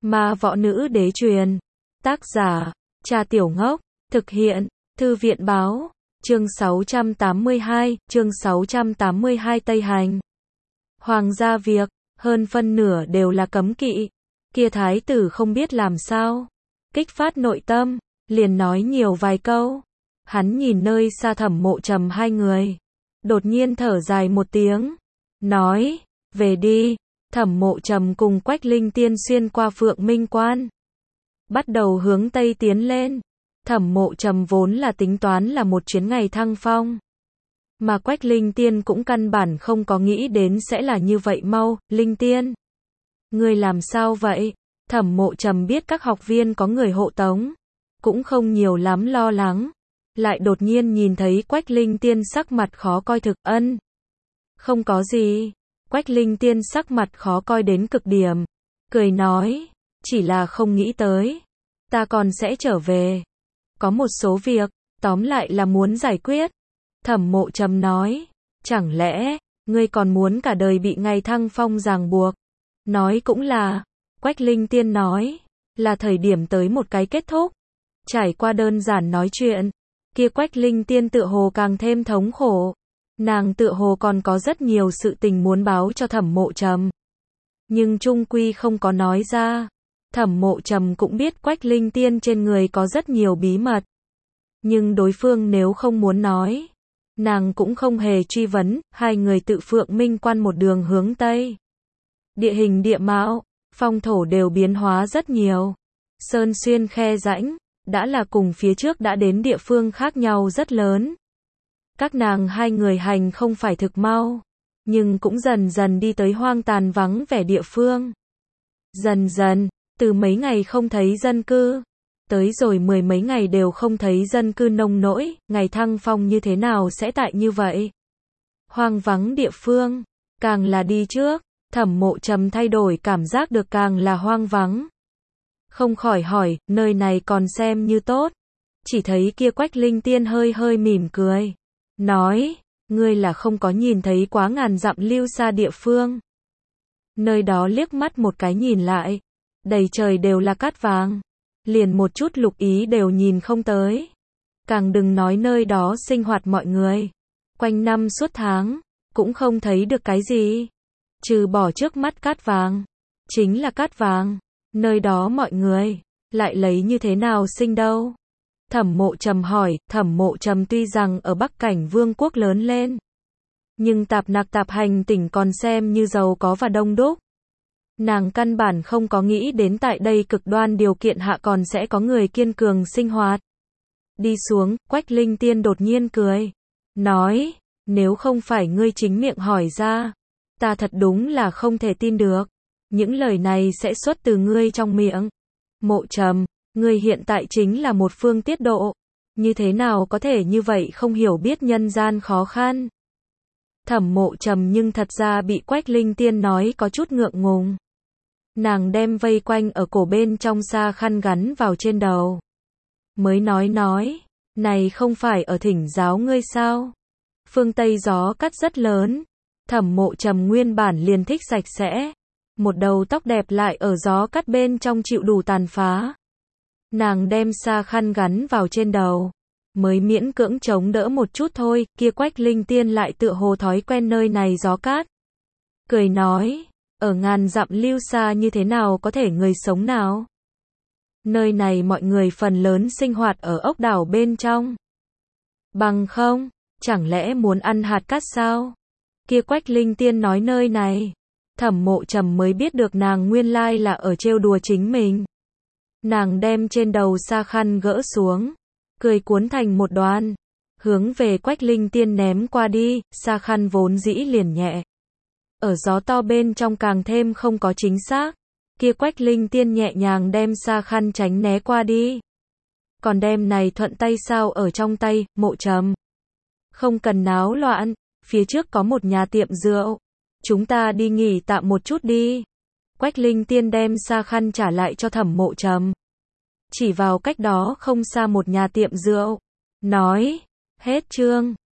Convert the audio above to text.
Ma võ nữ đế truyền. Tác giả, Trà Tiểu Ngốc. Thực hiện, Thư viện báo. Chương 682 Tây Hành. Hoàng gia việc, hơn phân nửa đều là cấm kỵ. Kia thái tử không biết làm sao. Kích phát nội tâm, liền nói nhiều vài câu. Hắn nhìn nơi xa Thẩm Mộ Trầm hai người. Đột nhiên thở dài một tiếng. Nói, về đi. Thẩm Mộ Trầm cùng Quách Linh Tiên xuyên qua Phượng Minh Quan. Bắt đầu hướng Tây tiến lên. Thẩm Mộ Trầm vốn là tính toán là một chuyến ngày thăng phong. Mà Quách Linh Tiên cũng căn bản không có nghĩ đến sẽ là như vậy mau. Linh Tiên, ngươi làm sao vậy? Thẩm Mộ Trầm biết các học viên có người hộ tống. Cũng không nhiều lắm lo lắng. Lại đột nhiên nhìn thấy Quách Linh Tiên sắc mặt khó coi thực ân. Không có gì. Quách Linh Tiên sắc mặt khó coi đến cực điểm. Cười nói, chỉ là không nghĩ tới. Ta còn sẽ trở về. Có một số việc, tóm lại là muốn giải quyết. Thẩm Mộ Trầm nói, chẳng lẽ, ngươi còn muốn cả đời bị ngày thăng phong ràng buộc? Nói cũng là, Quách Linh Tiên nói, là thời điểm tới một cái kết thúc. Trải qua đơn giản nói chuyện, kia Quách Linh Tiên tựa hồ càng thêm thống khổ. Nàng tựa hồ còn có rất nhiều sự tình muốn báo cho Thẩm Mộ Trầm. Nhưng chung quy không có nói ra. Thẩm Mộ Trầm cũng biết Quách Linh Tiên trên người có rất nhiều bí mật. Nhưng đối phương nếu không muốn nói, nàng cũng không hề truy vấn. Hai người tự Phượng Minh Quan một đường hướng Tây. Địa hình địa mạo, phong thổ đều biến hóa rất nhiều. Sơn xuyên khe rãnh, đã là cùng phía trước đã đến địa phương khác nhau rất lớn. Các nàng hai người hành không phải thực mau, nhưng cũng dần dần đi tới hoang tàn vắng vẻ địa phương. Dần dần, từ mấy ngày không thấy dân cư, tới rồi 10 mấy ngày đều không thấy dân cư nông nỗi, ngày thăng phong như thế nào sẽ tại như vậy? Hoang vắng địa phương, càng là đi trước, Thẩm Mộ Trầm thay đổi cảm giác được càng là hoang vắng. Không khỏi hỏi, nơi này còn xem như tốt. Chỉ thấy kia Quách Linh Tiên hơi hơi mỉm cười. Nói, ngươi là không có nhìn thấy quá ngàn dặm lưu xa địa phương. Nơi đó liếc mắt một cái nhìn lại, đầy trời đều là cát vàng. Liền một chút lục ý đều nhìn không tới. Càng đừng nói nơi đó sinh hoạt mọi người. Quanh năm suốt tháng, cũng không thấy được cái gì. Trừ bỏ trước mắt cát vàng. Chính là cát vàng. Nơi đó mọi người, lại lấy như thế nào sinh đâu? Thẩm Mộ Trầm hỏi. Thẩm Mộ Trầm tuy rằng ở Bắc Cảnh Vương quốc lớn lên, nhưng tạp hành tỉnh còn xem như giàu có và đông đúc. Nàng căn bản không có nghĩ đến tại đây cực đoan điều kiện hạ còn sẽ có người kiên cường sinh hoạt. Đi xuống, Quách Linh Tiên đột nhiên cười. Nói, nếu không phải ngươi chính miệng hỏi ra, ta thật đúng là không thể tin được. Những lời này sẽ xuất từ ngươi trong miệng. Mộ Trầm, ngươi hiện tại chính là một phương tiết độ. Như thế nào có thể như vậy không hiểu biết nhân gian khó khăn? Thẩm Mộ Trầm nhưng thật ra bị Quách Linh Tiên nói có chút ngượng ngùng. Nàng đem vây quanh ở cổ bên trong xa khăn gắn vào trên đầu. Mới nói, này không phải ở thỉnh giáo ngươi sao? Phương Tây gió cắt rất lớn. Thẩm Mộ Trầm nguyên bản liền thích sạch sẽ. Một đầu tóc đẹp lại ở gió cắt bên trong chịu đủ tàn phá. Nàng đem xa khăn gắn vào trên đầu. Mới miễn cưỡng chống đỡ một chút thôi. Kia Quách Linh Tiên lại tựa hồ thói quen nơi này gió cát. Cười nói, ở ngàn dặm lưu xa như thế nào có thể người sống nào? Nơi này mọi người phần lớn sinh hoạt ở ốc đảo bên trong. Bằng không, chẳng lẽ muốn ăn hạt cát sao? Kia Quách Linh Tiên nói nơi này. Thẩm Mộ Trầm mới biết được nàng nguyên lai là ở trêu đùa chính mình. Nàng đem trên đầu sa khăn gỡ xuống, cười cuốn thành một đoàn, hướng về Quách Linh Tiên ném qua đi. Sa khăn vốn dĩ liền nhẹ, ở gió to bên trong càng thêm không có chính xác. Kia Quách Linh Tiên nhẹ nhàng đem sa khăn tránh né qua đi. Còn đem này thuận tay sao ở trong tay. Mộ Trầm, không cần náo loạn, phía trước có một nhà tiệm rượu. Chúng ta đi nghỉ tạm một chút đi. Quách Linh Tiên đem sa khăn trả lại cho Thẩm Mộ Trầm. Chỉ vào cách đó không xa một nhà tiệm rượu. Nói, hết chương.